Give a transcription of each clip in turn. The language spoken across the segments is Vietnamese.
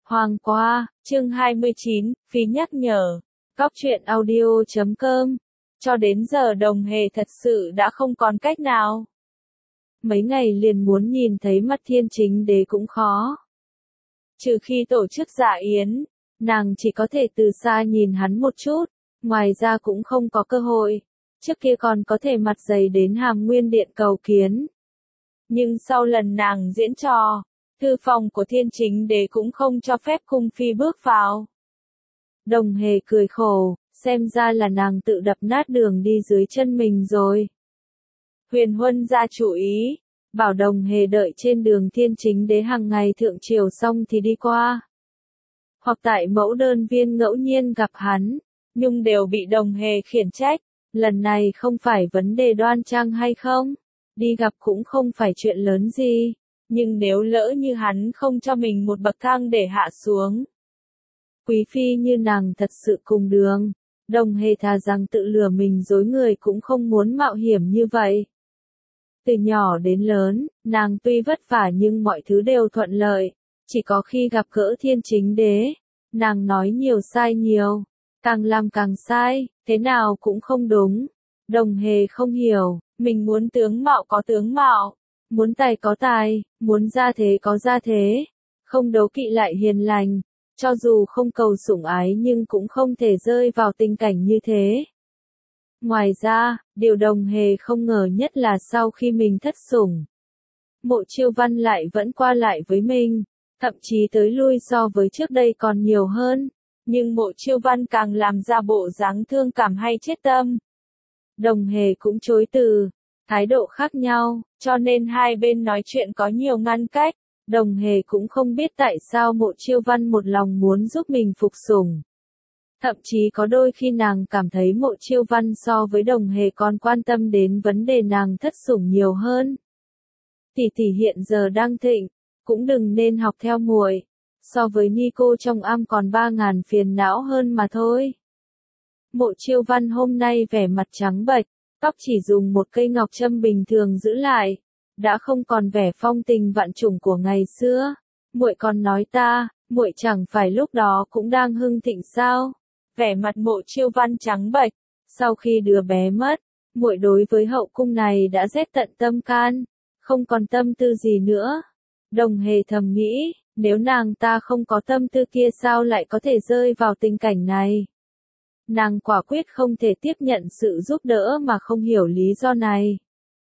Hoàng qua, chương 29, phí nhắc nhở. Cóc truyện audio.com. Cho đến giờ Đồng Hề thật sự đã không còn cách nào. Mấy ngày liền muốn nhìn thấy mặt Thiên Chính Đế cũng khó. Trừ khi tổ chức dạ yến, nàng chỉ có thể từ xa nhìn hắn một chút, ngoài ra cũng không có cơ hội. Trước kia còn có thể mặt dày đến Hàm Nguyên Điện cầu kiến. Nhưng sau lần nàng diễn trò, thư phòng của Thiên Chính Đế cũng không cho phép cung phi bước vào. Đồng Hề cười khổ, xem ra là nàng tự đập nát đường đi dưới chân mình rồi. Huyền Huân ra chủ ý, bảo Đồng Hề đợi trên đường Thiên Chính Đế hàng ngày thượng triều xong thì đi qua. Hoặc tại mẫu đơn viên ngẫu nhiên gặp hắn, nhưng đều bị Đồng Hề khiển trách, lần này không phải vấn đề đoan trang hay không, đi gặp cũng không phải chuyện lớn gì. Nhưng nếu lỡ như hắn không cho mình một bậc thang để hạ xuống. Quý phi như nàng thật sự cùng đường, Đồng Hề thà rằng tự lừa mình dối người cũng không muốn mạo hiểm như vậy. Từ nhỏ đến lớn, nàng tuy vất vả nhưng mọi thứ đều thuận lợi, chỉ có khi gặp gỡ Thiên Chính Đế, nàng nói nhiều sai nhiều, càng làm càng sai, thế nào cũng không đúng. Đồng Hề không hiểu, mình muốn tướng mạo có tướng mạo. Muốn tài có tài, muốn gia thế có gia thế, không đấu kỵ lại hiền lành, cho dù không cầu sủng ái nhưng cũng không thể rơi vào tình cảnh như thế. Ngoài ra, điều Đồng Hề không ngờ nhất là sau khi mình thất sủng, Mộ Chiêu Văn lại vẫn qua lại với mình, thậm chí tới lui so với trước đây còn nhiều hơn, nhưng Mộ Chiêu Văn càng làm ra bộ dáng thương cảm hay chết tâm. Đồng Hề cũng chối từ. Thái độ khác nhau, cho nên hai bên nói chuyện có nhiều ngăn cách. Đồng Hề cũng không biết tại sao Mộ Chiêu Văn một lòng muốn giúp mình phục sủng. Thậm chí có đôi khi nàng cảm thấy Mộ Chiêu Văn so với Đồng Hề còn quan tâm đến vấn đề nàng thất sủng nhiều hơn. Tỷ tỷ hiện giờ đang thịnh, cũng đừng nên học theo muội. So với Nico trong am còn 3.000 phiền não hơn mà thôi. Mộ Chiêu Văn hôm nay vẻ mặt trắng bệch. Tóc chỉ dùng một cây ngọc châm bình thường giữ lại, đã không còn vẻ phong tình vạn trùng của ngày xưa. Muội còn nói ta, muội chẳng phải lúc đó cũng đang hưng thịnh sao? Vẻ mặt Mộ Chiêu Văn trắng bệch, sau khi đứa bé mất, muội đối với hậu cung này đã rét tận tâm can, không còn tâm tư gì nữa. Đồng Hề thầm nghĩ, nếu nàng ta không có tâm tư kia sao lại có thể rơi vào tình cảnh này? Nàng quả quyết không thể tiếp nhận sự giúp đỡ mà không hiểu lý do này.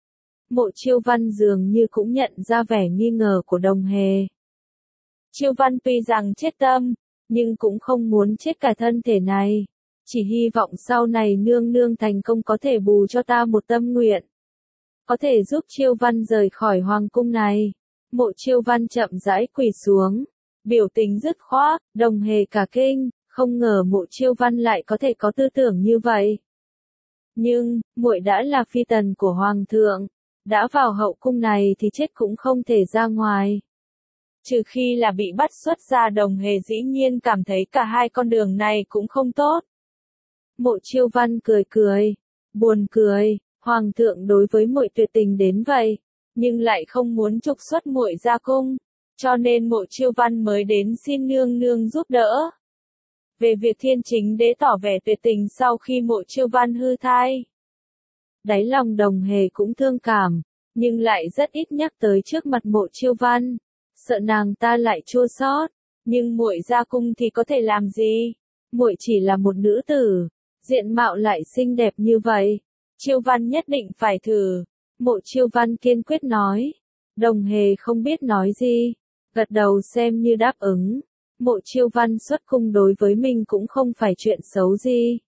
Mộ Chiêu Văn dường như cũng nhận ra vẻ nghi ngờ của Đồng Hề. Chiêu Văn tuy rằng chết tâm, nhưng cũng không muốn chết cả thân thể này. Chỉ hy vọng sau này nương nương thành công có thể bù cho ta một tâm nguyện. Có thể giúp Chiêu Văn rời khỏi hoàng cung này. Mộ Chiêu Văn chậm rãi quỳ xuống. Biểu tình dứt khoát, Đồng Hề cả kinh. Không ngờ Mộ Chiêu Văn lại có thể có tư tưởng như vậy. Nhưng, muội đã là phi tần của hoàng thượng, đã vào hậu cung này thì chết cũng không thể ra ngoài. Trừ khi là bị bắt xuất gia. Đồng Hề dĩ nhiên cảm thấy cả hai con đường này cũng không tốt. Mộ Chiêu Văn cười cười, buồn cười, hoàng thượng đối với muội tuyệt tình đến vậy, nhưng lại không muốn trục xuất muội ra cung, cho nên Mộ Chiêu Văn mới đến xin nương nương giúp đỡ. Về việc Thiên Chính Đế tỏ vẻ tuyệt tình sau khi Mộ Chiêu Văn hư thai. Đáy lòng Đồng Hề cũng thương cảm, nhưng lại rất ít nhắc tới trước mặt Mộ Chiêu Văn, sợ nàng ta lại chua xót. Nhưng muội ra cung thì có thể làm gì? Muội chỉ là một nữ tử, diện mạo lại xinh đẹp như vậy. Chiêu Văn nhất định phải thử. Mộ Chiêu Văn kiên quyết nói. Đồng Hề không biết nói gì, gật đầu xem như đáp ứng. Mộ Chiêu Văn xuất cung đối với mình cũng không phải chuyện xấu gì.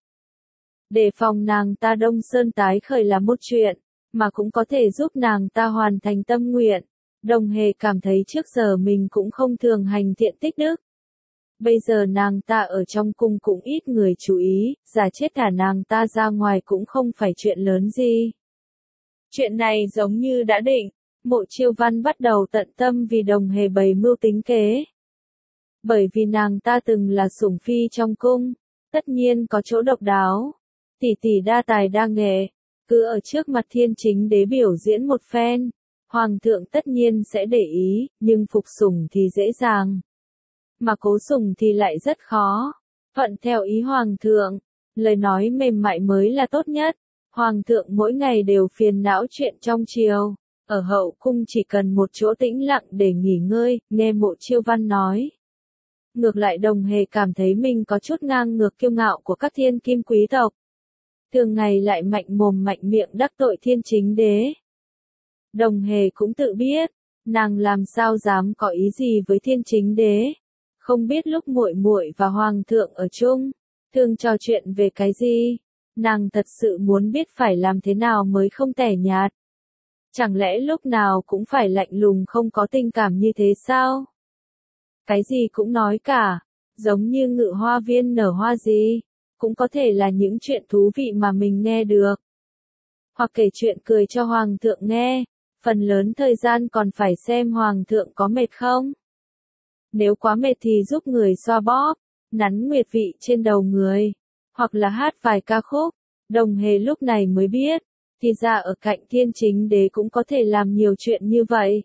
Đề phòng nàng ta Đông Sơn tái khởi là một chuyện, mà cũng có thể giúp nàng ta hoàn thành tâm nguyện. Đồng Hề cảm thấy trước giờ mình cũng không thường hành thiện tích đức. Bây giờ nàng ta ở trong cung cũng ít người chú ý, giả chết thả nàng ta ra ngoài cũng không phải chuyện lớn gì. Chuyện này giống như đã định, Mộ Chiêu Văn bắt đầu tận tâm vì Đồng Hề bày mưu tính kế. Bởi vì nàng ta từng là sủng phi trong cung, tất nhiên có chỗ độc đáo. Tỷ tỷ đa tài đa nghệ, cứ ở trước mặt Thiên Chính Đế biểu diễn một phen, hoàng thượng tất nhiên sẽ để ý, nhưng phục sủng thì dễ dàng. mà cố sủng thì lại rất khó. Thuận theo ý hoàng thượng, lời nói mềm mại mới là tốt nhất. Hoàng thượng mỗi ngày đều phiền não chuyện trong triều, ở hậu cung chỉ cần một chỗ tĩnh lặng để nghỉ ngơi, nghe Mộ Chiêu Văn nói. Ngược lại Đồng Hề cảm thấy mình có chút ngang ngược kiêu ngạo của các thiên kim quý tộc. Thường ngày lại mạnh mồm mạnh miệng đắc tội thiên chính đế. Đồng Hề cũng tự biết, nàng làm sao dám có ý gì với thiên chính đế. Không biết lúc muội muội và hoàng thượng ở chung, thường trò chuyện về cái gì, nàng thật sự muốn biết phải làm thế nào mới không tẻ nhạt. Chẳng lẽ lúc nào cũng phải lạnh lùng không có tình cảm như thế sao? Cái gì cũng nói cả, giống như Ngự Hoa Viên nở hoa gì, cũng có thể là những chuyện thú vị mà mình nghe được. Hoặc kể chuyện cười cho hoàng thượng nghe, phần lớn thời gian còn phải xem hoàng thượng có mệt không. Nếu quá mệt thì giúp người xoa bóp, nắn nguyệt vị trên đầu người, hoặc là hát vài ca khúc. Đồng Hề lúc này mới biết, thì ra ở cạnh thiên chính đế cũng có thể làm nhiều chuyện như vậy.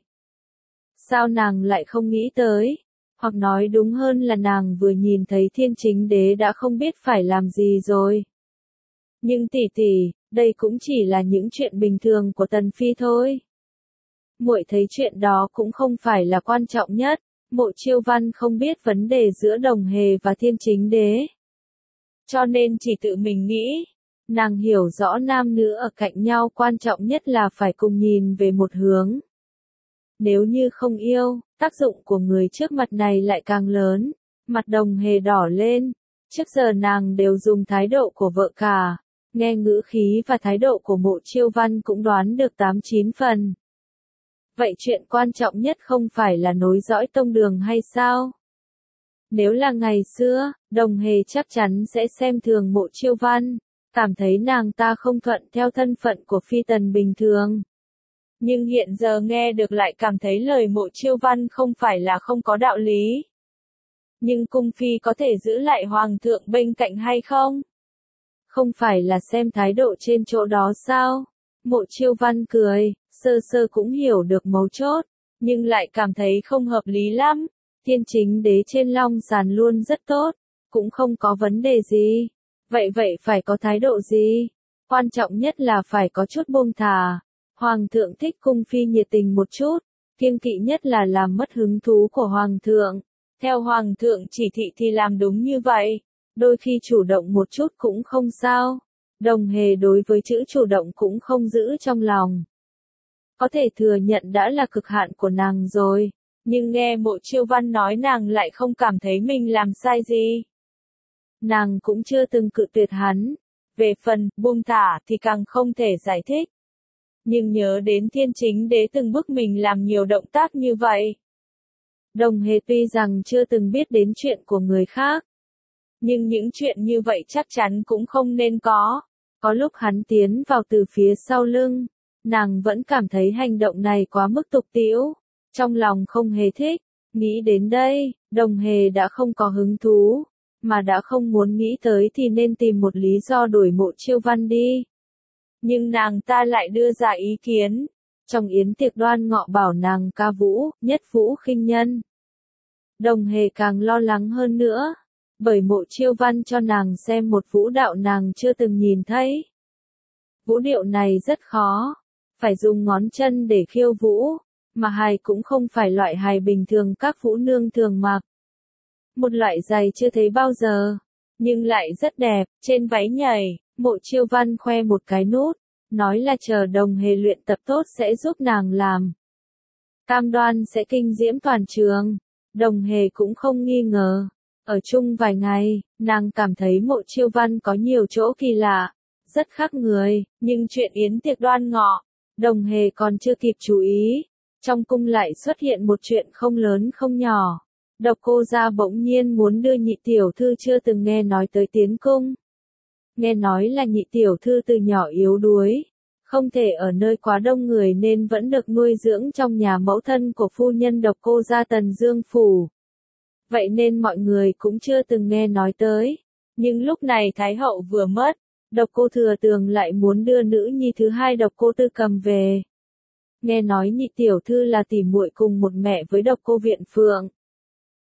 Sao nàng lại không nghĩ tới? Hoặc nói đúng hơn là nàng vừa nhìn thấy thiên chính đế đã không biết phải làm gì rồi. Nhưng tỷ tỷ, đây cũng chỉ là những chuyện bình thường của Tần Phi thôi. Muội thấy chuyện đó cũng không phải là quan trọng nhất. Mộ Chiêu Văn không biết vấn đề giữa Đồng Hề và thiên chính đế. Cho nên chỉ tự mình nghĩ, nàng hiểu rõ nam nữ ở cạnh nhau quan trọng nhất là phải cùng nhìn về một hướng. Nếu như không yêu, tác dụng của người trước mặt này lại càng lớn. Mặt Đồng Hề đỏ lên, trước giờ nàng đều dùng thái độ của vợ cả, nghe ngữ khí và thái độ của Mộ Chiêu Văn cũng đoán được 8-9 phần. Vậy chuyện quan trọng nhất không phải là nối dõi tông đường hay sao? Nếu là ngày xưa, Đồng Hề chắc chắn sẽ xem thường Mộ Chiêu Văn, cảm thấy nàng ta không thuận theo thân phận của phi tần bình thường. Nhưng hiện giờ nghe được lại cảm thấy lời Mộ Chiêu Văn không phải là không có đạo lý. Nhưng cung phi có thể giữ lại hoàng thượng bên cạnh hay không? Không phải là xem thái độ trên chỗ đó sao? Mộ Chiêu Văn cười, sơ sơ cũng hiểu được mấu chốt, nhưng lại cảm thấy không hợp lý lắm. Thiên chính đế trên long sàn luôn rất tốt, cũng không có vấn đề gì. Vậy phải có thái độ gì? Quan trọng nhất là phải có chút buông thả. Hoàng thượng thích cung phi nhiệt tình một chút, kiêng kỵ nhất là làm mất hứng thú của hoàng thượng. Theo hoàng thượng chỉ thị thì làm đúng như vậy, đôi khi chủ động một chút cũng không sao. Đồng Hề đối với chữ chủ động cũng không giữ trong lòng. Có thể thừa nhận đã là cực hạn của nàng rồi, nhưng nghe Mộ Chiêu Văn nói nàng lại không cảm thấy mình làm sai gì. Nàng cũng chưa từng cự tuyệt hắn, về phần buông thả thì càng không thể giải thích. Nhưng nhớ đến thiên chính đế từng bức mình làm nhiều động tác như vậy. Đồng Hề tuy rằng chưa từng biết đến chuyện của người khác, nhưng những chuyện như vậy chắc chắn cũng không nên có. Có lúc hắn tiến vào từ phía sau lưng, nàng vẫn cảm thấy hành động này quá mức tục tĩu, trong lòng không hề thích. Nghĩ đến đây, Đồng Hề đã không có hứng thú, mà đã không muốn nghĩ tới thì nên tìm một lý do đuổi Mộ Chiêu Văn đi. Nhưng nàng ta lại đưa ra ý kiến, trong yến tiệc đoan ngọ bảo nàng ca vũ, nhất vũ khinh nhân. Đồng Hề càng lo lắng hơn nữa, bởi Mộ Chiêu Văn cho nàng xem một vũ đạo nàng chưa từng nhìn thấy. Vũ điệu này rất khó, phải dùng ngón chân để khiêu vũ, mà hài cũng không phải loại hài bình thường các vũ nương thường mặc. Một loại giày chưa thấy bao giờ, nhưng lại rất đẹp, trên váy nhảy, Mộ Chiêu Văn khoe một cái nút, nói là chờ Đồng Hề luyện tập tốt sẽ giúp nàng làm. Cam đoan sẽ kinh diễm toàn trường. Đồng Hề cũng không nghi ngờ. Ở chung vài ngày, nàng cảm thấy Mộ Chiêu Văn có nhiều chỗ kỳ lạ, rất khác người, nhưng chuyện yến tiệc đoan ngọ, Đồng Hề còn chưa kịp chú ý. Trong cung lại xuất hiện một chuyện không lớn không nhỏ. Độc Cô Gia bỗng nhiên muốn đưa nhị tiểu thư chưa từng nghe nói tới tiến cung. Nghe nói là nhị tiểu thư từ nhỏ yếu đuối, không thể ở nơi quá đông người nên vẫn được nuôi dưỡng trong nhà mẫu thân của phu nhân Độc Cô Gia Tần Dương Phủ. Vậy nên mọi người cũng chưa từng nghe nói tới. Nhưng lúc này Thái Hậu vừa mất, Độc Cô Thừa Tường lại muốn đưa nữ nhi thứ hai Độc Cô Tư Cầm về. Nghe nói nhị tiểu thư là tỉ muội cùng một mẹ với Độc Cô Viện Phượng.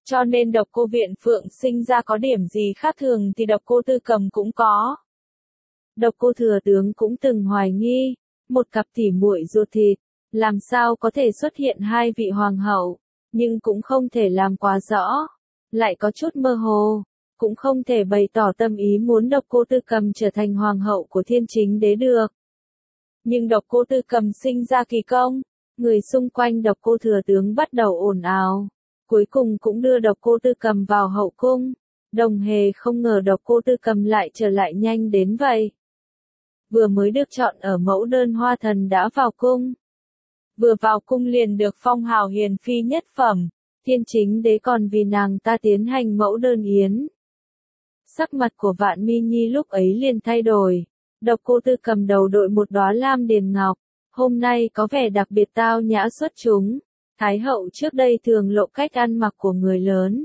Cho nên độc cô Viện Phượng sinh ra có điểm gì khác thường thì độc cô Tư Cầm cũng có. Độc cô Thừa Tướng cũng từng hoài nghi, một cặp tỉ muội ruột thịt, làm sao có thể xuất hiện hai vị hoàng hậu, nhưng cũng không thể làm quá rõ, lại có chút mơ hồ, cũng không thể bày tỏ tâm ý muốn độc cô Tư Cầm trở thành hoàng hậu của Thiên Chính Đế được. Nhưng độc cô Tư Cầm sinh ra kỳ công, người xung quanh độc cô Thừa Tướng bắt đầu ồn ào, cuối cùng cũng đưa độc cô Tư Cầm vào hậu cung. Đồng Hề không ngờ độc cô Tư Cầm lại trở lại nhanh đến vậy. Vừa mới được chọn ở mẫu đơn hoa thần đã vào cung. Vừa vào cung liền được phong hào hiền phi nhất phẩm, Thiên Chính Đế còn vì nàng ta tiến hành mẫu đơn yến. Sắc mặt của Vạn Mi Nhi lúc ấy liền thay đổi, độc cô Tư Cầm đầu đội một đóa lam điền ngọc, hôm nay có vẻ đặc biệt tao nhã xuất chúng. Thái hậu trước đây thường lộ cách ăn mặc của người lớn,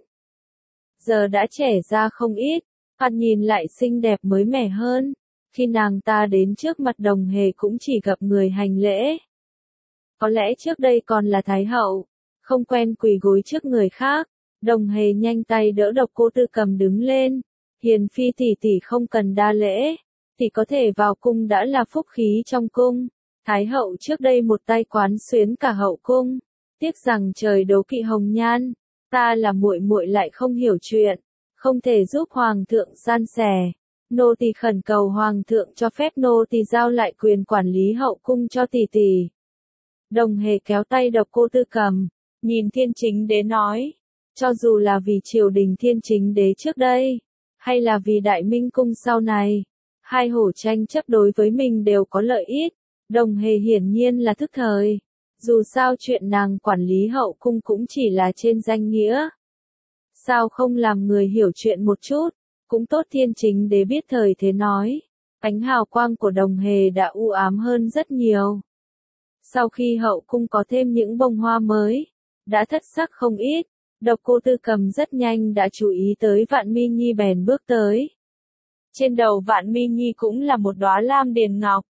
giờ đã trẻ ra không ít, thoạt nhìn lại xinh đẹp mới mẻ hơn. Khi nàng ta đến trước mặt Đồng Hề cũng chỉ gặp người hành lễ. Có lẽ trước đây còn là Thái hậu, không quen quỳ gối trước người khác. Đồng Hề nhanh tay đỡ độc cô Tư Cầm đứng lên. Hiền phi tỷ tỷ không cần đa lễ, tỷ có thể vào cung đã là phúc khí trong cung. Thái hậu trước đây một tay quán xuyến cả hậu cung, tiếc rằng trời đố kỵ hồng nhan, ta là muội muội lại không hiểu chuyện, không thể giúp hoàng thượng san sẻ. Nô tỳ khẩn cầu hoàng thượng cho phép nô tỳ giao lại quyền quản lý hậu cung cho tỷ tỷ. Đồng Hề kéo tay độc cô Tư Cầm, nhìn Thiên Chính Đế nói, cho dù là vì triều đình Thiên Chính Đế trước đây, hay là vì Đại Minh cung sau này, hai hổ tranh chấp đối với mình đều có lợi ích. Đồng Hề hiển nhiên là thức thời, dù sao chuyện nàng quản lý hậu cung cũng chỉ là trên danh nghĩa. Sao không làm người hiểu chuyện một chút, cũng tốt. Thiên Chính Đế biết thời thế nói, ánh hào quang của Đồng Hề đã u ám hơn rất nhiều. Sau khi hậu cung có thêm những bông hoa mới, đã thất sắc không ít, độc cô Tư Cầm rất nhanh đã chú ý tới Vạn Mi Nhi bèn bước tới. Trên đầu Vạn Mi Nhi cũng là một đóa lam điền ngọc.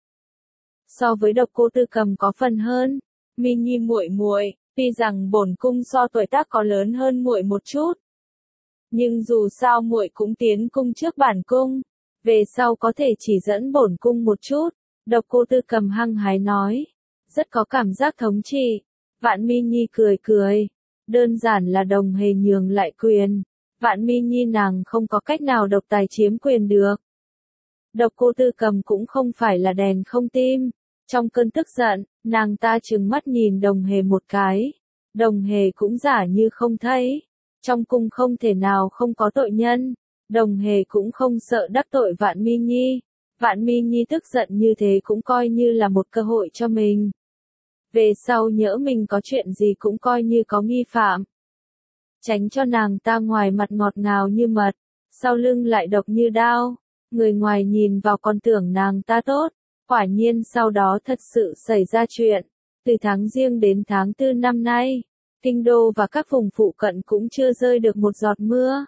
So với độc cô Tư Cầm có phần hơn, Mi Nhi muội muội, tuy rằng bổn cung so tuổi tác có lớn hơn muội một chút, nhưng dù sao muội cũng tiến cung trước bản cung, về sau có thể chỉ dẫn bổn cung một chút. Độc cô Tư Cầm hăng hái nói, rất có cảm giác thống trị. Vạn Mi Nhi cười cười, đơn giản là Đồng Hề nhường lại quyền, Vạn Mi Nhi nàng không có cách nào độc tài chiếm quyền được. Độc cô Tư Cầm cũng không phải là đèn không tim, trong cơn tức giận, nàng ta trừng mắt nhìn Đồng Hề một cái. Đồng Hề cũng giả như không thấy, trong cung không thể nào không có tội nhân. Đồng Hề cũng không sợ đắc tội Vạn Mi Nhi. Vạn Mi Nhi tức giận như thế cũng coi như là một cơ hội cho mình. Về sau nhỡ mình có chuyện gì cũng coi như có nghi phạm. Tránh cho nàng ta ngoài mặt ngọt ngào như mật, sau lưng lại độc như đao. Người ngoài nhìn vào còn tưởng nàng ta tốt, quả nhiên sau đó thật sự xảy ra chuyện. Từ tháng Giêng đến tháng 4 năm nay, Kinh Đô và các vùng phụ cận cũng chưa rơi được một giọt mưa.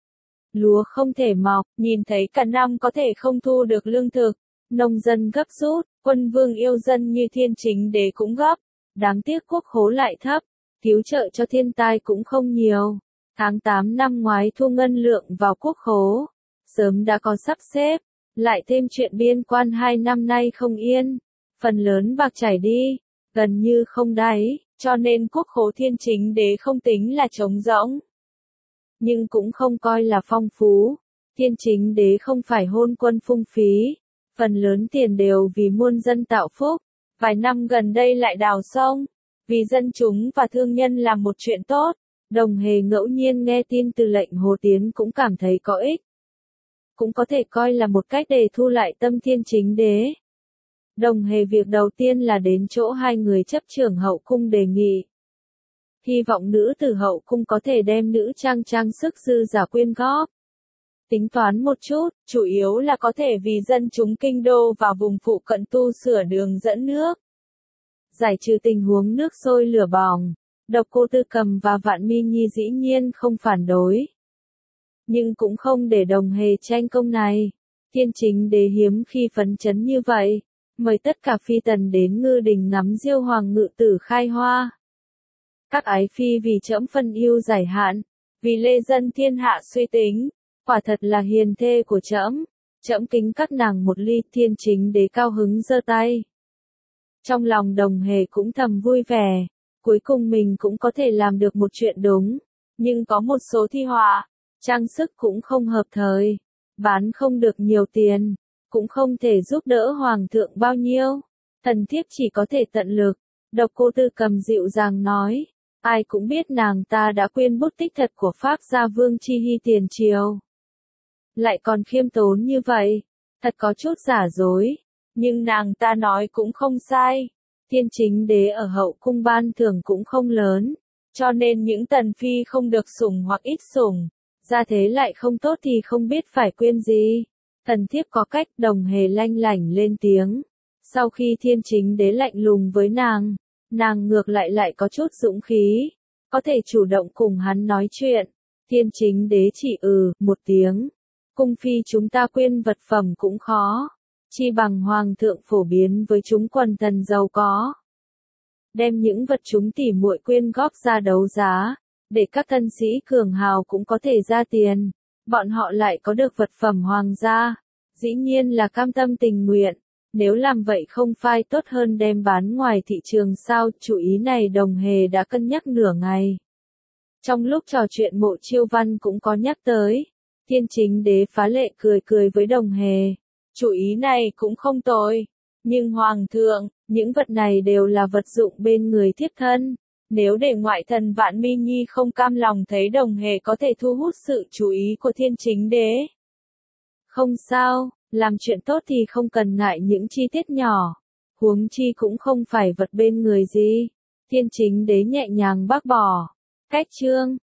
Lúa không thể mọc, nhìn thấy cả năm có thể không thu được lương thực, nông dân gấp rút, quân vương yêu dân như Thiên Chính Đế cũng gấp, đáng tiếc quốc khố lại thấp, cứu trợ cho thiên tai cũng không nhiều. Tháng 8 năm ngoái thu ngân lượng vào quốc khố, sớm đã có sắp xếp, lại thêm chuyện biên quan 2 năm nay không yên, phần lớn bạc chảy đi, gần như không đáy, cho nên quốc khố Thiên Chính Đế không tính là trống rỗng, nhưng cũng không coi là phong phú. Thiên Chính Đế không phải hôn quân phung phí, phần lớn tiền đều vì muôn dân tạo phúc, vài năm gần đây lại đào sông, vì dân chúng và thương nhân làm một chuyện tốt. Đồng Hề ngẫu nhiên nghe tin từ lệnh Hồ Tiến cũng cảm thấy có ích, cũng có thể coi là một cách để thu lại tâm Thiên Chính Đế. Đồng Hề việc đầu tiên là đến chỗ hai người chấp trưởng hậu cung đề nghị. Hy vọng nữ tử hậu cung có thể đem nữ trang sức dư giả quyên góp. Tính toán một chút, chủ yếu là có thể vì dân chúng Kinh Đô và vùng phụ cận tu sửa đường dẫn nước. Giải trừ tình huống nước sôi lửa bỏng, độc cô Tư Cầm và Vạn Mi Nhi dĩ nhiên không phản đối. Nhưng cũng không để Đồng Hề tranh công này. Thiên Chính Đế hiếm khi phấn chấn như vậy, mời tất cả phi tần đến ngư đình ngắm diêu hoàng ngự tử khai hoa. Các ái phi vì trẫm phân yêu giải hạn, vì lê dân thiên hạ suy tính, quả thật là hiền thê của trẫm. Trẫm kính các nàng một ly. Thiên Chính Đế cao hứng giơ tay. Trong lòng Đồng Hề cũng thầm vui vẻ, cuối cùng mình cũng có thể làm được một chuyện đúng, nhưng có một số thi họa, trang sức cũng không hợp thời, bán không được nhiều tiền, cũng không thể giúp đỡ hoàng thượng bao nhiêu. Thần thiếp chỉ có thể tận lực. Độc Cô Tư Cầm dịu dàng nói, ai cũng biết nàng ta đã quên bút tích thật của Phác gia Vương Chi Hy tiền triều. Lại còn khiêm tốn như vậy, thật có chút giả dối, nhưng nàng ta nói cũng không sai. Thiên Chính Đế ở hậu cung ban thưởng cũng không lớn, cho nên những tần phi không được sủng hoặc ít sủng, gia thế lại không tốt thì không biết phải quyên gì. Thần thiếp có cách. Đồng Hề lanh lảnh lên tiếng. Sau khi Thiên Chính Đế lạnh lùng với nàng ngược lại có chút dũng khí, có thể chủ động cùng hắn nói chuyện. Thiên Chính Đế chỉ một tiếng. Cung phi chúng ta quyên vật phẩm cũng khó, chi bằng hoàng thượng phổ biến với chúng quần thần giàu có. Đem những vật chúng tỉ muội quyên góp ra đấu giá, để các thân sĩ cường hào cũng có thể ra tiền, bọn họ lại có được vật phẩm hoàng gia, dĩ nhiên là cam tâm tình nguyện. Nếu làm vậy không phải tốt hơn đem bán ngoài thị trường sao? Chủ ý này Đồng Hề đã cân nhắc nửa ngày. Trong lúc trò chuyện Mộ Chiêu Văn cũng có nhắc tới. Thiên Chính Đế phá lệ cười với Đồng Hề. Chủ ý này cũng không tồi. Nhưng hoàng thượng, những vật này đều là vật dụng bên người thiếp thân. Nếu để ngoại thần Vạn Mi Nhi không cam lòng thấy Đồng Hề có thể thu hút sự chú ý của Thiên Chính Đế. Không sao, làm chuyện tốt thì không cần ngại những chi tiết nhỏ. Huống chi cũng không phải vật bên người gì. Thiên Chính Đế nhẹ nhàng bác bỏ. Cách chương